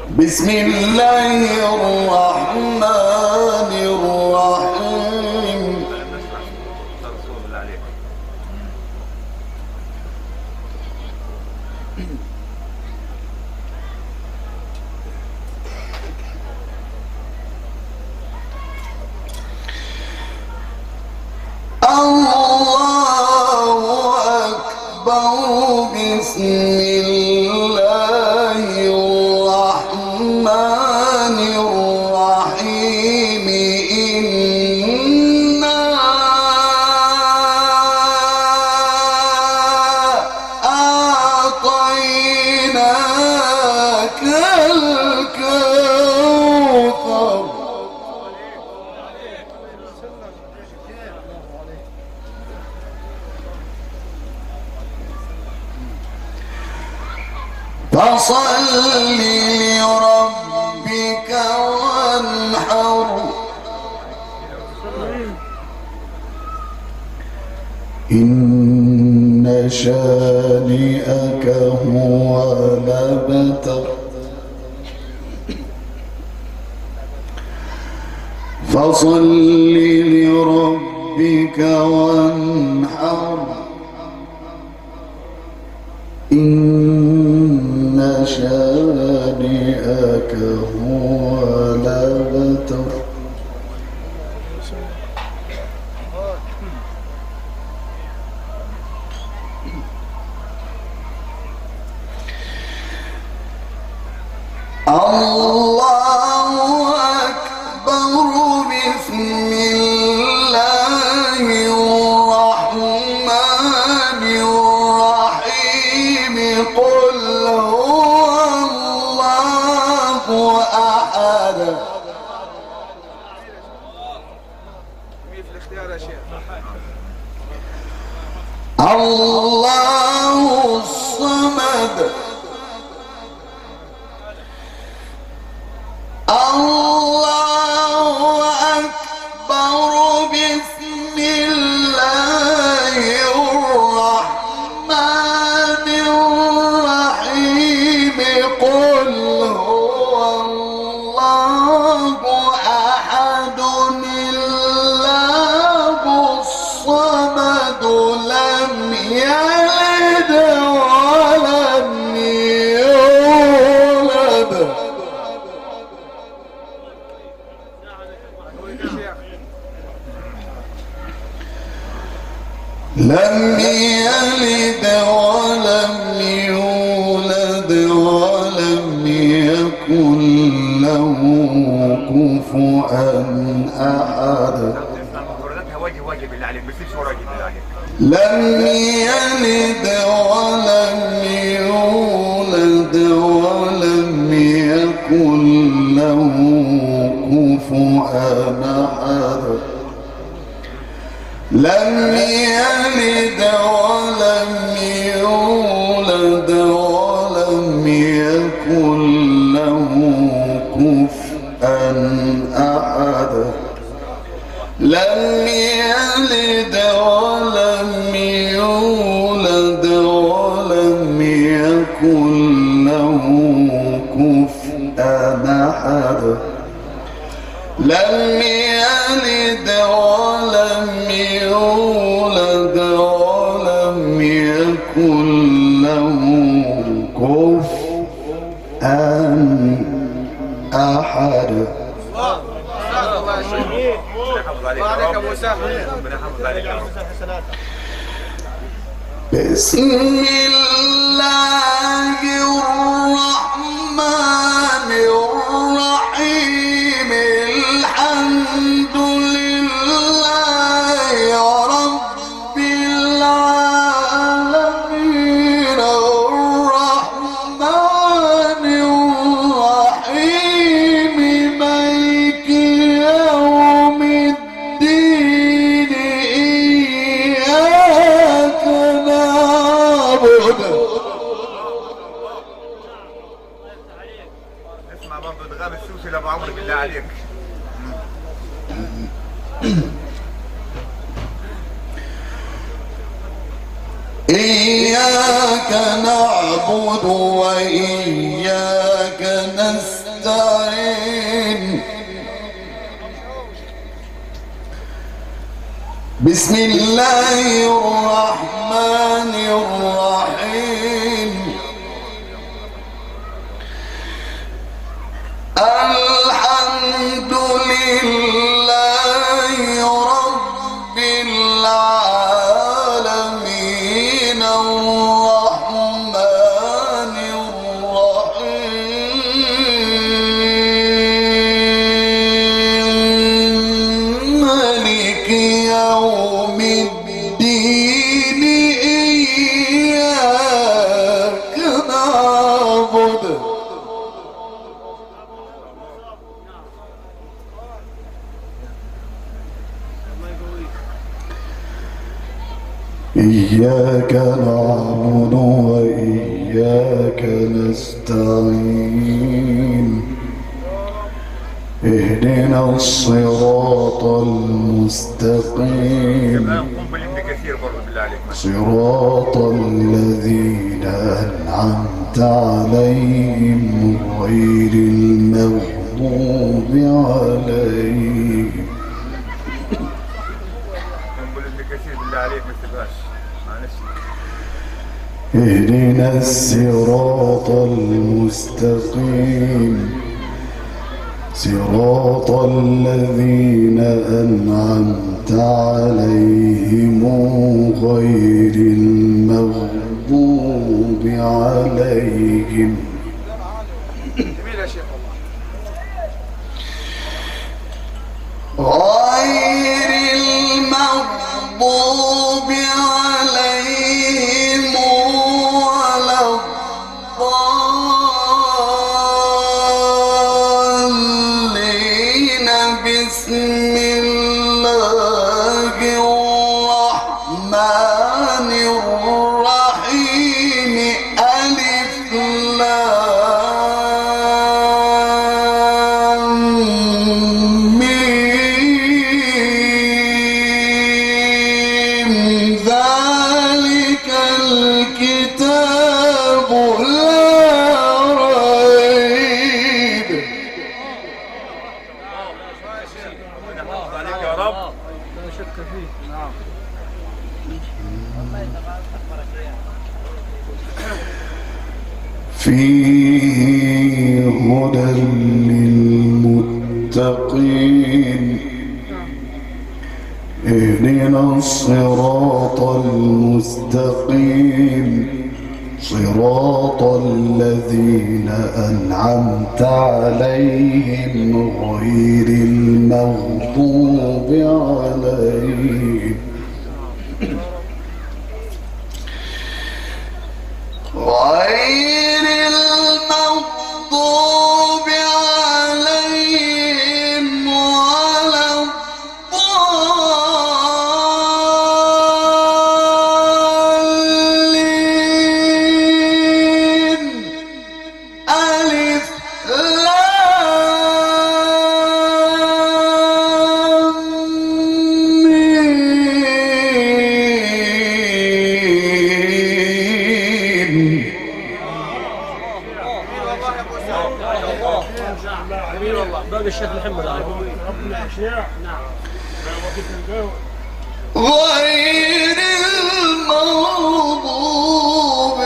بسم الله الرحمن الرحيم. الله أكبر. بسم الله الرحمن الرحيم. إنا أعطيناك الكوثر. فصل لربك وانحر. إن شانئك هو الأبتر. فصل لربك وانحر. إن شانئك هو الأبتر. الله أكبر. بسم الله الرحمن الرحيم. قل هو الله أحد. الله الصمد. الله أكبر. بسم الله الرحمن الرحيم. قل هو الله أحد الله الصمد لم يلد ولم يولد. لم يلد ولم يولد ولم يكن له كفوا أحد. لم يلد ولم يولد ولم يكن له كفوا أحد. لم يلد ولم يولد ولم يكن له كفوا أحد. لم يلد ولم يولد ولم يكن له كفوا أحد. لم يلد ولم يولد ولم يكن له كفوا أحد. بسم الله الرحمن الرحيم. الحمد لله رب العالمين. الرحمن الرحيم. مالك يوم الدين. إياك نعبد. اسمع برضه ادغام السوسي لابو عمرو بالله عليك. إياك نعبد وإياك نستعين بسم الله الرحمن الرحيم الحمد لله رب العالمين الرحمن الرحيم مالك يوم الدين إياك نعبد إياك نعبد وإياك نستعين اهدنا الصراط المستقيم قم بالابن كثير برضه بالله عليك. صراط الذين أنعمت عليهم غير المغضوب عليهم. قم بالابن كثير بالله عليك ما تبقاش معلش. اهدنا الصراط المستقيم صراط الذين أنعمت عليهم غير المغضوب عليهم. جميل يا شيخ غير المغضوب عليهم ولا الضالين. بسم الله الرحمن الرحيم ألف لام ميم ذلك الكتاب لا ريب. عليك يا رب. لا شك فيه. نعم. فيه هدى للمتقين اهدنا الصراط المستقيم صراط الذين أنعمت عليهم غير المغضوب عليهم غير المغضوب عليهم ولا الضالين. ألف لام ميم. جميل والله. باقي الشيخ محمد عليه. نعم. غير المغضوب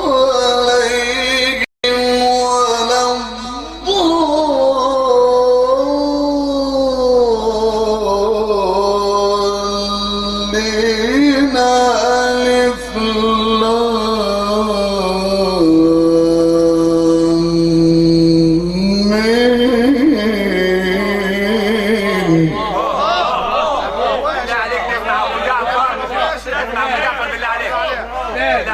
عليهم ولا الضالين. ألف لام ميم. بالله عليك تسمع ابو جعفر. تسمع ابو جعفر بالله عليك. بالله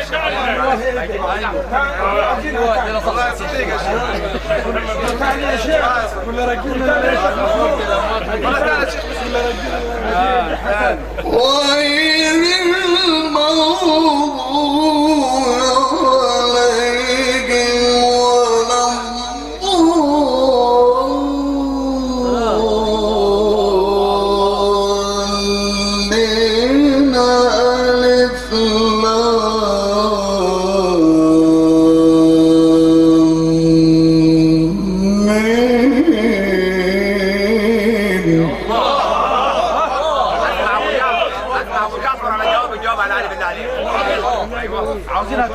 عليك. غير المغضوب عليهم ولا الضالين. ألف لام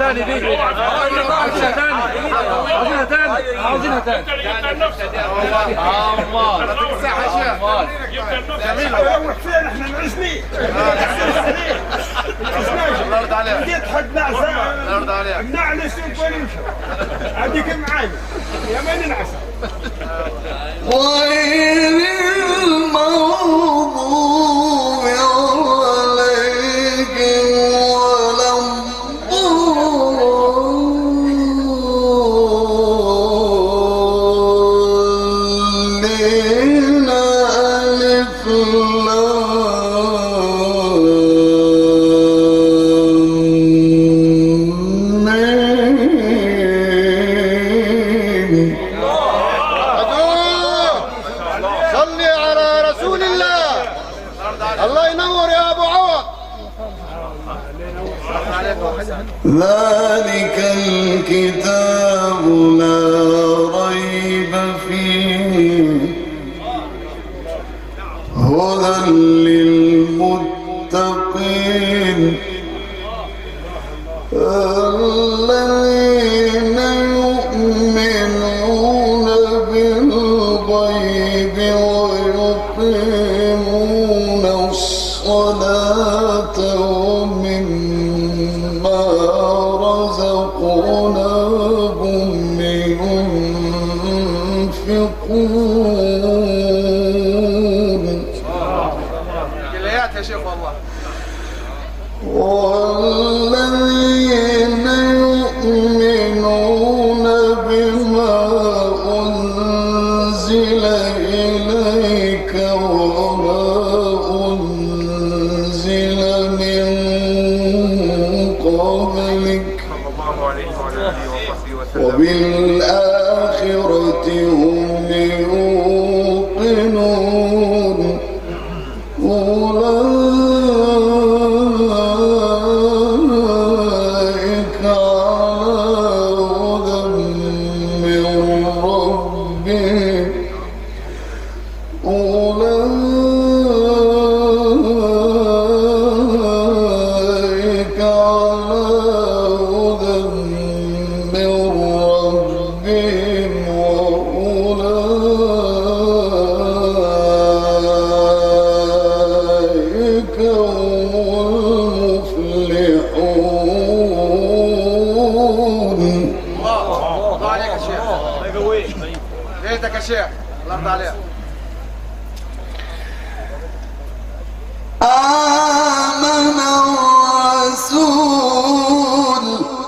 ثاني دي عاوزينها ثاني عاوزينها ثاني جميل وحسين احنا نعزني الله يرضى عليك جيت حق نعسة الله يرضى عليك نعلس وين يمشي هذيك معانا يا من نعسة غير المغضوب عليهم ولا الضالين ألف ذلك الكتاب لا ريب فيه هدى للمتقين الذين يؤمنون بالغيب ويقيمون الصلاة ومما رزقناهم ينفقون كليات يا شيخ والله والذين يؤمنون بما أنزل إليك وما أنزل من قبلك وبالآخرة هم يوقنون أولئك على هدى من ربهم أولئك على هدى من ربهم وأولئك هم المفلحون. الله عليك يا شيخ الله يقويك ليتك يا شيخ الله يرضى عليك آمن الرسول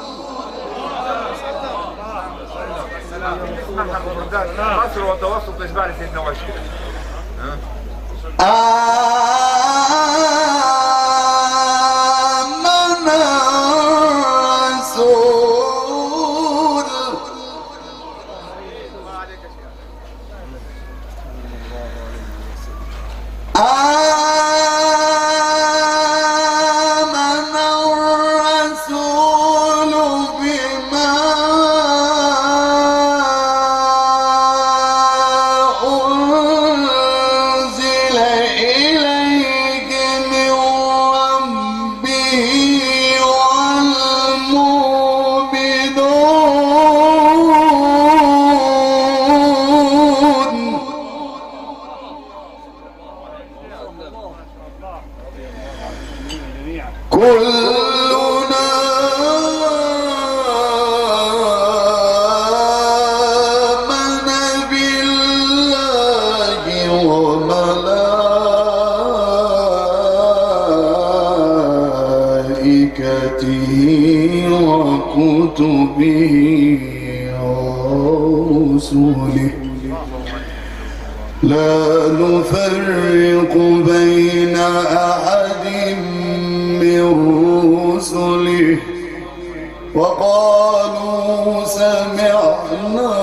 قصر وتوسط اشباع سيدنا وعشرين آمن الرسول آمن الرسول بما أنزل إليه من ربه والمؤمنون كلنا آمن بالله وملائكته وكتبه ورسله لا نفرق بين أحد من رسله وقالوا سمعنا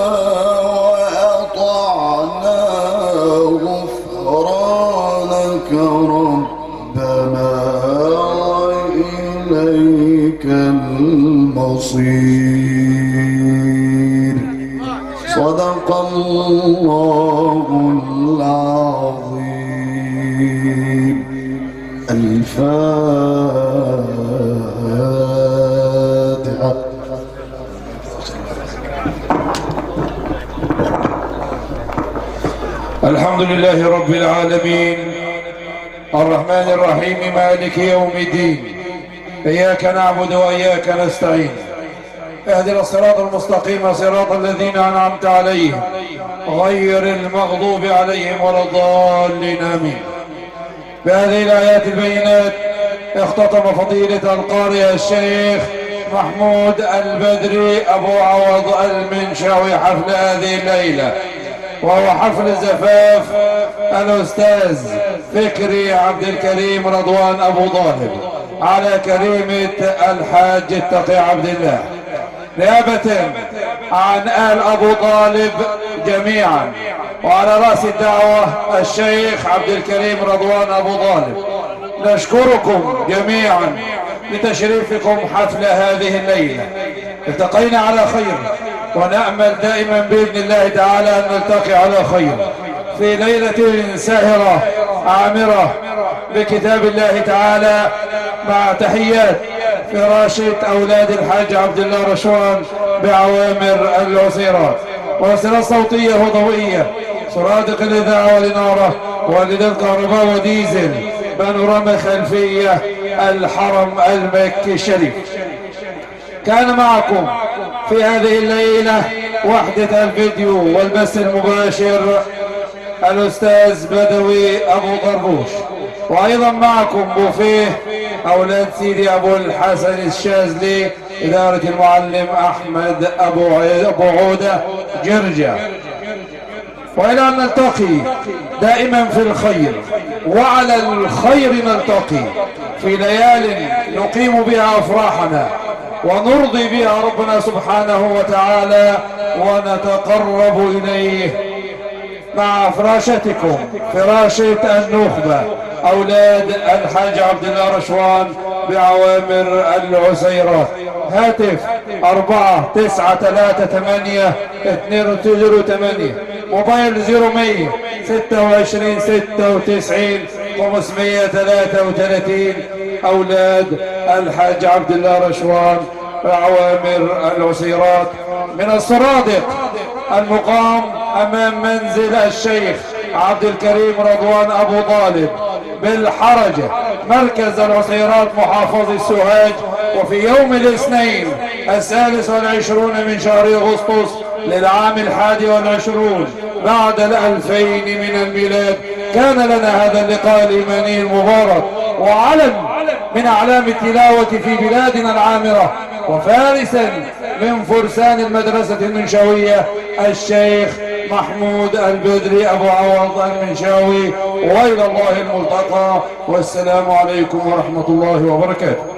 وأطعنا غفرانك ربنا وإليك المصير. صدق الله العظيم. الفاتحة. الحمد لله رب العالمين الرحمن الرحيم مالك يوم الدين إياك نعبد وإياك نستعين اهدنا الصراط المستقيم صراط الذين أنعمت عليهم غير المغضوب عليهم ولا الضالين آمين. بهذه الآيات البينات اختتم فضيلة القارئ الشيخ محمود البدري أبو عوض المنشاوي حفل هذه الليلة، وهو حفل زفاف الأستاذ فكري عبد الكريم رضوان أبو طالب على كريمة الحاج التقي عبد الله، نيابة عن آل أبو طالب جميعا، وعلى رأس الدعوة الشيخ عبد الكريم رضوان أبو طالب. نشكركم جميعا لتشريفكم حفل هذه الليلة. التقينا على خير، ونأمل دائما بإذن الله تعالى أن نلتقي على خير في ليلة ساهرة عامرة بكتاب الله تعالى، مع تحيات فراشة أولاد الحاج عبد الله رشوان بعوامر العسيرات، وسيرة صوتية وضوئية، سرادق الإذاعة والإنارة، والدات كهرباء وديزل، بانوراما خلفية، الحرم المكي الشريف. كان معكم في هذه الليلة وحدة الفيديو والبث المباشر الأستاذ بدوي أبو طربوش، وأيضا معكم بوفيه أولاد سيدي أبو الحسن الشاذلي، إدارة المعلم أحمد أبو عودة جرجة. وإلى أن نلتقي دائما في الخير، وعلى الخير نلتقي في ليال نقيم بها أفراحنا ونرضي بها ربنا سبحانه وتعالى ونتقرب إليه مع فراشتكم، فراشة النخبة أولاد الحاج عبد الله رشوان بعوامر العسيرات. هاتف 4938 موبايل 0100 26 96 533. أولاد الحاج عبد الله رشوان بعوامر العسيرات من السرادق المقام أمام منزل الشيخ عبد الكريم رضوان أبو طالب بالحرجة، مركز العسيرات، محافظة سوهاج. وفي يوم الاثنين 23 من شهر أغسطس للعام 21 بعد 2000 من الميلاد كان لنا هذا اللقاء الإيماني المبارك، وعلم من أعلام التلاوة في بلادنا العامرة، وفارسا من فرسان المدرسة المنشاوية الشيخ محمود البدري أبو عوض المنشاوي. وإلى الله الملتقى، والسلام عليكم ورحمة الله وبركاته.